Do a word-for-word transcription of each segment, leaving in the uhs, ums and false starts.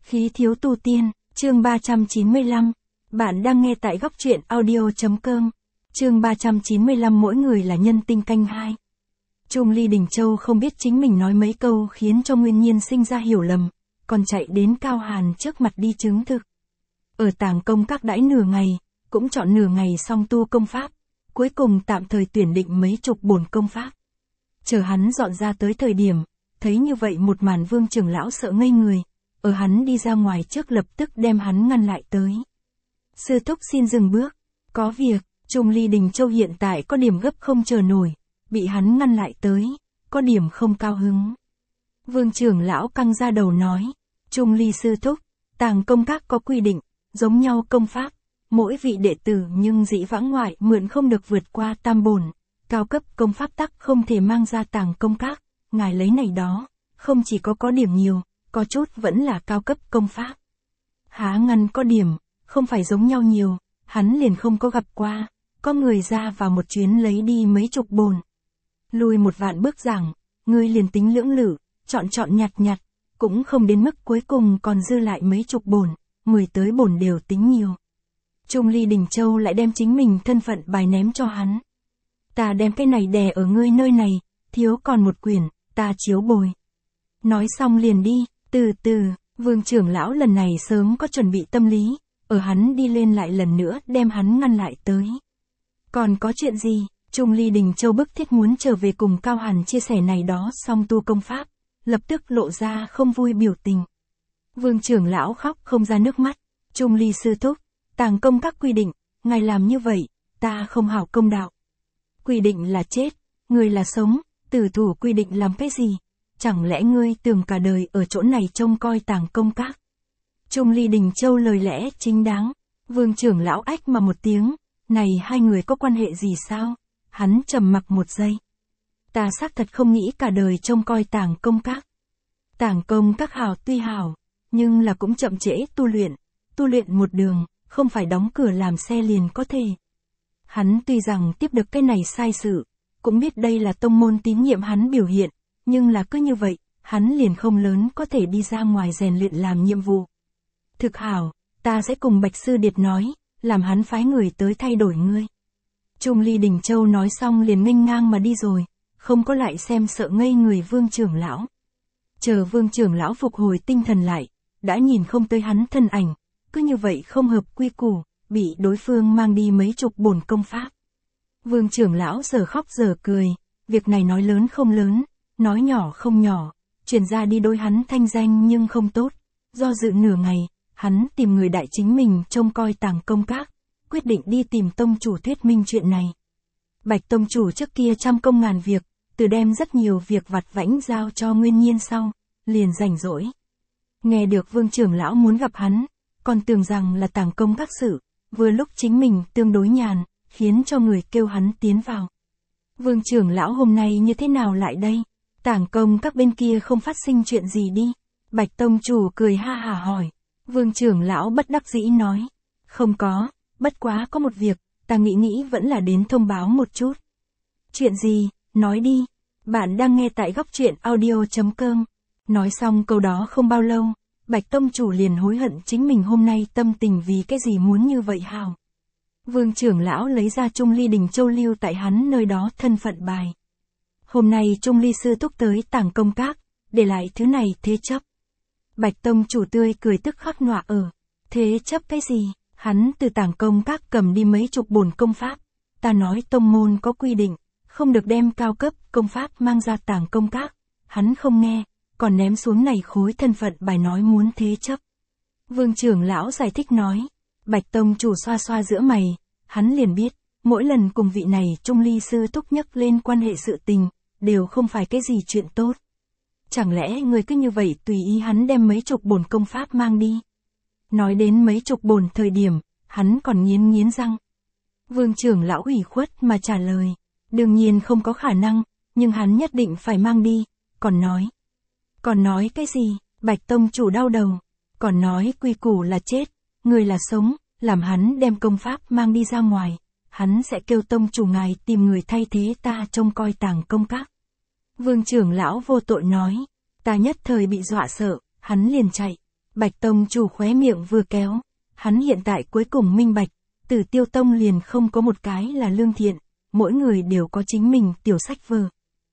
Khí thiếu tu tiên, chương ba trăm chín mươi lăm. Bạn đang nghe tại góc truyện audio.com. Chương ba trăm chín mươi lăm mỗi người là nhân tinh canh hai. Trung Ly Đình Châu không biết chính mình nói mấy câu khiến cho Nguyên Nhiên sinh ra hiểu lầm, còn chạy đến Cao Hàn trước mặt đi chứng thực. Ở Tàng Công các đãi nửa ngày, cũng chọn nửa ngày xong tu công pháp, cuối cùng tạm thời tuyển định mấy chục bổn công pháp. Chờ hắn dọn ra tới thời điểm, thấy như vậy một màn Vương trưởng lão sợ ngây người, ở hắn đi ra ngoài trước lập tức đem hắn ngăn lại tới. Sư thúc xin dừng bước, có việc. Trung Ly Đình Châu hiện tại có điểm gấp không chờ nổi, bị hắn ngăn lại tới, có điểm không cao hứng. Vương trưởng lão căng ra đầu nói, Trung Ly sư thúc, Tàng Công các có quy định, giống nhau công pháp, mỗi vị đệ tử nhưng dĩ vãng ngoại mượn không được vượt qua tam bổn, cao cấp công pháp tắc không thể mang ra Tàng Công các, ngài lấy này đó, không chỉ có có điểm nhiều, có chút vẫn là cao cấp công pháp. Há ngăn có điểm, không phải giống nhau nhiều, hắn liền không có gặp qua. Có người ra vào một chuyến lấy đi mấy chục bồn. Lùi một vạn bước giảng, ngươi liền tính lưỡng lự, chọn chọn nhặt nhặt, cũng không đến mức cuối cùng còn dư lại mấy chục bồn, mười tới bồn đều tính nhiều. Trung Ly Đình Châu lại đem chính mình thân phận bài ném cho hắn. Ta đem cái này đè ở ngươi nơi này, thiếu còn một quyển, ta chiếu bồi. Nói xong liền đi, từ từ, Vương trưởng lão lần này sớm có chuẩn bị tâm lý, ở hắn đi lên lại lần nữa đem hắn ngăn lại tới. Còn có chuyện gì? Trung Ly Đình Châu bức thiết muốn trở về cùng Cao Hàn chia sẻ này đó xong tu công pháp, lập tức lộ ra không vui biểu tình. Vương trưởng lão khóc không ra nước mắt, Trung Ly sư thúc, Tàng Công các quy định, ngài làm như vậy, ta không hảo công đạo. Quy định là chết, người là sống, tử thủ quy định làm cái gì? Chẳng lẽ ngươi tưởng cả đời ở chỗ này trông coi Tàng Công các? Trung Ly Đình Châu lời lẽ chính đáng, Vương trưởng lão ách mà một tiếng. Này hai người có quan hệ gì sao? Hắn trầm mặc một giây. Ta xác thật không nghĩ cả đời trông coi Tàng Công các. Tàng Công các hảo tuy hảo, nhưng là cũng chậm trễ tu luyện. Tu luyện một đường, không phải đóng cửa làm xe liền có thể. Hắn tuy rằng tiếp được cái này sai sự, cũng biết đây là tông môn tín nhiệm hắn biểu hiện, nhưng là cứ như vậy, hắn liền không lớn có thể đi ra ngoài rèn luyện làm nhiệm vụ. Thực hảo, ta sẽ cùng Bạch Sư Điệt nói. Làm hắn phái người tới thay đổi ngươi. Trung Ly Đình Châu nói xong liền nghênh ngang mà đi rồi, không có lại xem sợ ngây người Vương trưởng lão. Chờ Vương trưởng lão phục hồi tinh thần lại, đã nhìn không tới hắn thân ảnh, cứ như vậy không hợp quy củ, bị đối phương mang đi mấy chục bổn công pháp. Vương trưởng lão giờ khóc giờ cười, việc này nói lớn không lớn, nói nhỏ không nhỏ, truyền ra đi đối hắn thanh danh nhưng không tốt, do dự nửa ngày. Hắn tìm người đại chính mình trông coi Tàng Công các, quyết định đi tìm tông chủ thuyết minh chuyện này. Bạch tông chủ trước kia trăm công ngàn việc, từ đem rất nhiều việc vặt vãnh giao cho Nguyên Nhiên sau, liền rảnh rỗi. Nghe được Vương trưởng lão muốn gặp hắn, còn tưởng rằng là Tàng Công các sự, vừa lúc chính mình tương đối nhàn, khiến cho người kêu hắn tiến vào. Vương trưởng lão hôm nay như thế nào lại đây? Tàng Công các bên kia không phát sinh chuyện gì đi? Bạch tông chủ cười ha hả hỏi. Vương trưởng lão bất đắc dĩ nói, không có, bất quá có một việc, ta nghĩ nghĩ vẫn là đến thông báo một chút. Chuyện gì, nói đi, bạn đang nghe tại góc truyện audio.com. Nói xong câu đó không bao lâu, Bạch tông chủ liền hối hận chính mình hôm nay tâm tình vì cái gì muốn như vậy hào. Vương trưởng lão lấy ra Trung Ly Đình Châu lưu tại hắn nơi đó thân phận bài. Hôm nay Trung Ly sư thúc tới Tàng Công các, để lại thứ này thế chấp. Bạch tông chủ tươi cười tức khắc nọa ở. Thế chấp cái gì? Hắn từ Tàng Công các cầm đi mấy chục bổn công pháp. Ta nói tông môn có quy định, không được đem cao cấp công pháp mang ra Tàng Công các. Hắn không nghe, còn ném xuống này khối thân phận bài nói muốn thế chấp. Vương trưởng lão giải thích nói. Bạch tông chủ xoa xoa giữa mày, hắn liền biết, mỗi lần cùng vị này Trung Ly sư thúc nhắc lên quan hệ sự tình, đều không phải cái gì chuyện tốt. Chẳng lẽ người cứ như vậy tùy ý hắn đem mấy chục bổn công pháp mang đi? Nói đến mấy chục bổn thời điểm, hắn còn nghiến nghiến răng. Vương trưởng lão ủy khuất mà trả lời, đương nhiên không có khả năng, nhưng hắn nhất định phải mang đi, còn nói. Còn nói cái gì? Bạch tông chủ đau đầu, còn nói quy củ là chết, người là sống, làm hắn đem công pháp mang đi ra ngoài, hắn sẽ kêu tông chủ ngài tìm người thay thế ta trông coi Tàng Công các. Vương trưởng lão vô tội nói, ta nhất thời bị dọa sợ, hắn liền chạy. Bạch tông chủ khóe miệng vừa kéo, hắn hiện tại cuối cùng minh bạch, Tử Tiêu Tông liền không có một cái là lương thiện, mỗi người đều có chính mình tiểu sách vở.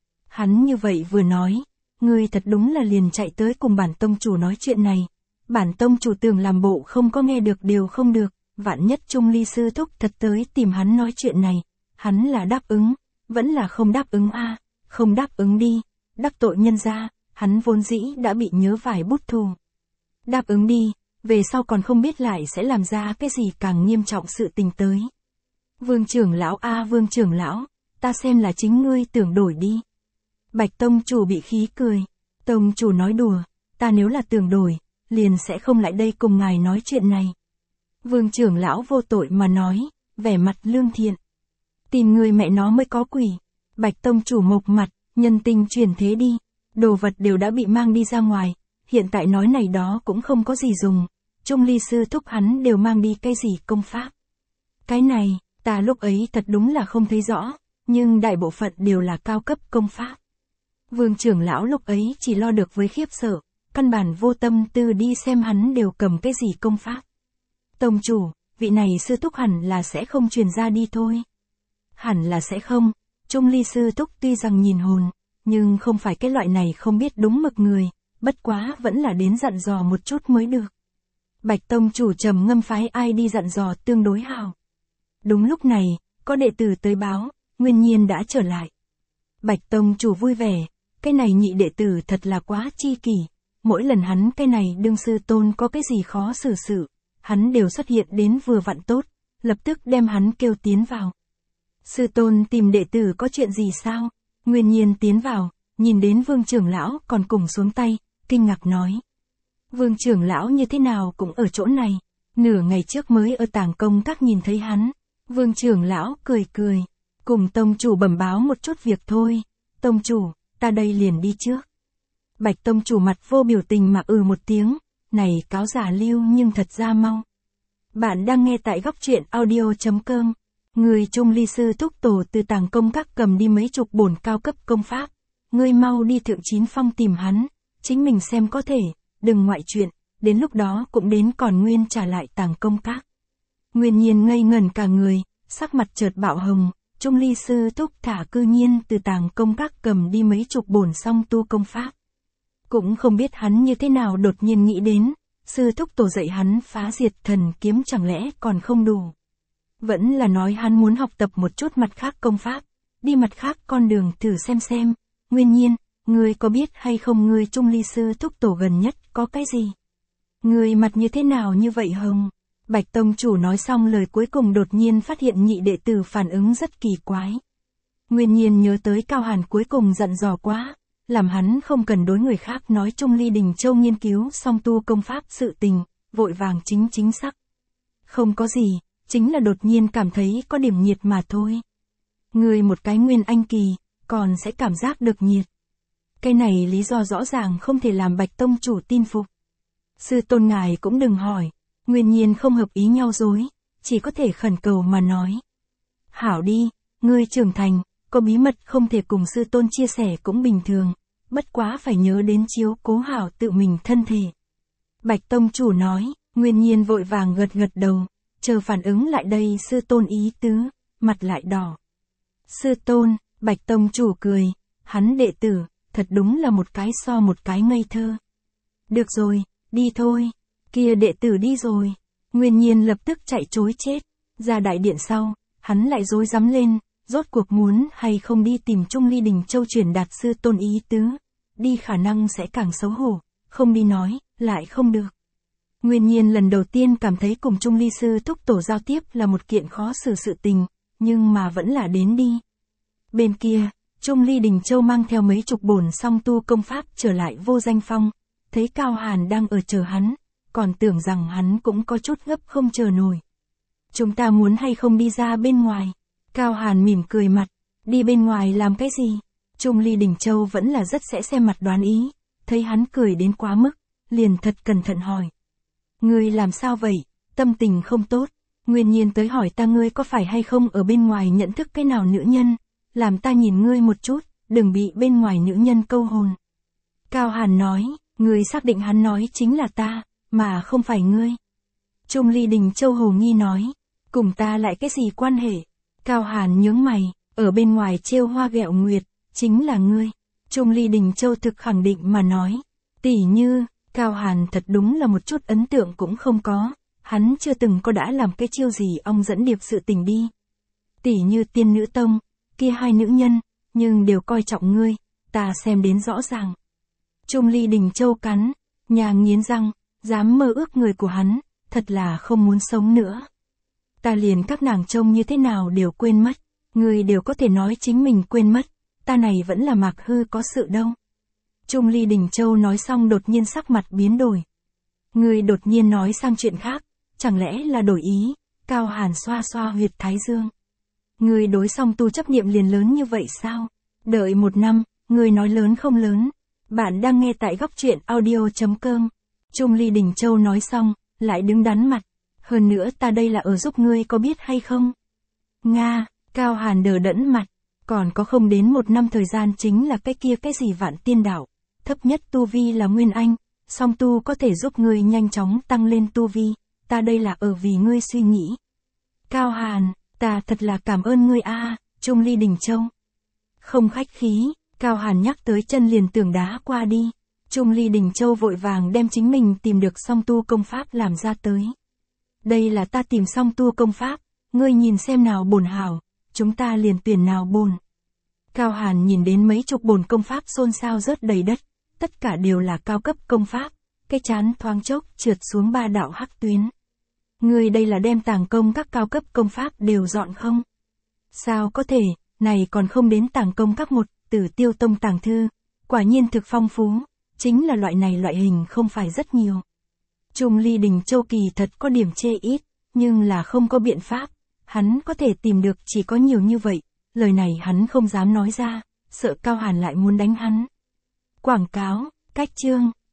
Hắn như vậy vừa nói, ngươi thật đúng là liền chạy tới cùng bản tông chủ nói chuyện này. Bản tông chủ tưởng làm bộ không có nghe được đều không được, vạn nhất Trung Ly sư thúc thật tới tìm hắn nói chuyện này, hắn là đáp ứng, vẫn là không đáp ứng a, không đáp ứng đi, đắc tội nhân gia, hắn vốn dĩ đã bị nhớ vải bút thù. Đáp ứng đi, về sau còn không biết lại sẽ làm ra cái gì càng nghiêm trọng sự tình tới. Vương trưởng lão a Vương trưởng lão, ta xem là chính ngươi tưởng đổi đi. Bạch tông chủ bị khí cười, tông chủ nói đùa, ta nếu là tưởng đổi, liền sẽ không lại đây cùng ngài nói chuyện này. Vương trưởng lão vô tội mà nói, vẻ mặt lương thiện. Tìm người mẹ nó mới có quỷ. Bạch tông chủ mộc mặt, nhân tình chuyển thế đi, đồ vật đều đã bị mang đi ra ngoài, hiện tại nói này đó cũng không có gì dùng. Trung Ly sư thúc hắn đều mang đi cái gì công pháp. Cái này, ta lúc ấy thật đúng là không thấy rõ, nhưng đại bộ phận đều là cao cấp công pháp. Vương trưởng lão lúc ấy chỉ lo được với khiếp sợ, căn bản vô tâm tư đi xem hắn đều cầm cái gì công pháp. Tông chủ, vị này sư thúc hẳn là sẽ không truyền ra đi thôi. Hẳn là sẽ không, Trung Ly sư thúc tuy rằng nhìn hồn, nhưng không phải cái loại này không biết đúng mực người, bất quá vẫn là đến dặn dò một chút mới được. Bạch tông chủ trầm ngâm phái ai đi dặn dò tương đối hào. Đúng lúc này, có đệ tử tới báo, Nguyên Nhiên đã trở lại. Bạch tông chủ vui vẻ, cái này nhị đệ tử thật là quá chi kỷ, mỗi lần hắn cái này đương sư tôn có cái gì khó xử sự, hắn đều xuất hiện đến vừa vặn tốt, lập tức đem hắn kêu tiến vào. Sư tôn tìm đệ tử có chuyện gì sao? Nguyên Nhiên tiến vào, nhìn đến Vương trưởng lão còn cùng xuống tay, kinh ngạc nói. Vương trưởng lão như thế nào cũng ở chỗ này, nửa ngày trước mới ở tàng công các nhìn thấy hắn. Vương trưởng lão cười cười, cùng tông chủ bẩm báo một chút việc thôi. Tông chủ, ta đây liền đi trước. Bạch tông chủ mặt vô biểu tình mà ừ một tiếng, này cáo giả lưu nhưng thật ra mau. Bạn đang nghe tại góc truyện audio chấm com. Người Trung Ly sư thúc tổ từ tàng công các cầm đi mấy chục bổn cao cấp công pháp. Ngươi mau đi thượng chín phong tìm hắn, chính mình xem có thể, đừng ngoại chuyện, đến lúc đó cũng đến còn nguyên trả lại tàng công các. Nguyên Nhiên ngây ngẩn cả người, sắc mặt chợt bạo hồng, Trung Ly sư thúc thả cư nhiên từ tàng công các cầm đi mấy chục bổn song tu công pháp. Cũng không biết hắn như thế nào đột nhiên nghĩ đến, sư thúc tổ dạy hắn phá diệt thần kiếm chẳng lẽ còn không đủ. Vẫn là nói hắn muốn học tập một chút mặt khác công pháp, đi mặt khác con đường thử xem xem. Nguyên Nhiên, ngươi có biết hay không ngươi Trung Ly sư thúc tổ gần nhất có cái gì? Ngươi mặt như thế nào như vậy hồng? Bạch tông chủ nói xong lời cuối cùng đột nhiên phát hiện nhị đệ tử phản ứng rất kỳ quái. Nguyên Nhiên nhớ tới Cao Hàn cuối cùng dặn dò quá, làm hắn không cần đối người khác nói Trung Ly Đình Châu nghiên cứu song tu công pháp sự tình, vội vàng chính chính xác. Không có gì, chính là đột nhiên cảm thấy có điểm nhiệt mà thôi. Người một cái nguyên anh kỳ, còn sẽ cảm giác được nhiệt. Cái này lý do rõ ràng không thể làm Bạch tông chủ tin phục. Sư tôn ngài cũng đừng hỏi, Nguyên Nhiên không hợp ý nhau dối, chỉ có thể khẩn cầu mà nói. Hảo đi, ngươi trưởng thành, có bí mật không thể cùng sư tôn chia sẻ cũng bình thường, bất quá phải nhớ đến chiếu cố hảo tự mình thân thể. Bạch tông chủ nói, Nguyên Nhiên vội vàng gật gật đầu, chờ phản ứng lại đây sư tôn ý tứ, mặt lại đỏ. Sư tôn, Bạch tông chủ cười, hắn đệ tử, thật đúng là một cái so một cái ngây thơ. Được rồi, đi thôi, kia đệ tử đi rồi. Nguyên Nhiên lập tức chạy trối chết, ra đại điện sau, hắn lại rối rắm lên, rốt cuộc muốn hay không đi tìm Trung Ly Đình Châu truyền đạt sư tôn ý tứ. Đi khả năng sẽ càng xấu hổ, không đi nói, lại không được. Nguyên Nhiên lần đầu tiên cảm thấy cùng Trung Ly sư thúc tổ giao tiếp là một kiện khó xử sự tình, nhưng mà vẫn là đến đi. Bên kia, Trung Ly Đình Châu mang theo mấy chục bổn song tu công pháp trở lại Vô Danh Phong, thấy Cao Hàn đang ở chờ hắn, còn tưởng rằng hắn cũng có chút gấp không chờ nổi. Chúng ta muốn hay không đi ra bên ngoài? Cao Hàn mỉm cười mặt, đi bên ngoài làm cái gì? Trung Ly Đình Châu vẫn là rất sẽ xem mặt đoán ý, thấy hắn cười đến quá mức, liền thật cẩn thận hỏi. Ngươi làm sao vậy, tâm tình không tốt, Nguyên Nhiên tới hỏi ta ngươi có phải hay không ở bên ngoài nhận thức cái nào nữ nhân, làm ta nhìn ngươi một chút, đừng bị bên ngoài nữ nhân câu hồn. Cao Hàn nói, ngươi xác định hắn nói chính là ta, mà không phải ngươi. Trung Ly Đình Châu hồ nghi nói, cùng ta lại cái gì quan hệ? Cao Hàn nhướng mày, ở bên ngoài trêu hoa ghẹo nguyệt, chính là ngươi. Trung Ly Đình Châu thực khẳng định mà nói, tỷ như, Cao Hàn thật đúng là một chút ấn tượng cũng không có, hắn chưa từng có đã làm cái chiêu gì ông dẫn điệp sự tình đi. Tỷ như Tiên Nữ Tông, kia hai nữ nhân, nhưng đều coi trọng ngươi, ta xem đến rõ ràng. Trung Ly Đình Châu cắn, nhà nghiến răng, dám mơ ước người của hắn, thật là không muốn sống nữa. Ta liền các nàng trông như thế nào đều quên mất, người đều có thể nói chính mình quên mất, ta này vẫn là Mạc Hư có sự đâu. Trung Ly Đình Châu nói xong đột nhiên sắc mặt biến đổi. Người đột nhiên nói sang chuyện khác, chẳng lẽ là đổi ý? Cao Hàn xoa xoa huyệt thái dương. Người đối song tu chấp niệm liền lớn như vậy sao? Đợi một năm, người nói lớn không lớn. Bạn đang nghe tại góc truyện audio.com. Trung Ly Đình Châu nói xong, lại đứng đắn mặt. Hơn nữa ta đây là ở giúp ngươi có biết hay không? Nga, Cao Hàn đờ đẫn mặt. Còn có không đến một năm thời gian chính là cái kia cái gì vạn tiên đạo. Thấp nhất tu vi là Nguyên Anh, song tu có thể giúp ngươi nhanh chóng tăng lên tu vi. Ta đây là ở vì ngươi suy nghĩ. Cao Hàn, ta thật là cảm ơn ngươi a. À, Trung Ly Đình Châu. Không khách khí, Cao Hàn nhắc tới chân liền tưởng đá qua đi. Trung Ly Đình Châu vội vàng đem chính mình tìm được song tu công pháp làm ra tới. Đây là ta tìm song tu công pháp, ngươi nhìn xem nào bổn hảo, chúng ta liền tuyển nào bổn. Cao Hàn nhìn đến mấy chục bổn công pháp xôn xao rớt đầy đất, tất cả đều là cao cấp công pháp, cái chán thoáng chốc trượt xuống ba đạo hắc tuyến. Ngươi đây là đem tàng công các cao cấp công pháp đều dọn không? Sao có thể, này còn không đến tàng công các một, Tử Tiêu Tông tàng thư, quả nhiên thực phong phú, chính là loại này loại hình không phải rất nhiều. Trung Ly Đình Châu kỳ thật có điểm chê ít, nhưng là không có biện pháp, hắn có thể tìm được chỉ có nhiều như vậy, lời này hắn không dám nói ra, sợ Cao Hàn lại muốn đánh hắn. Quảng cáo, cách chương.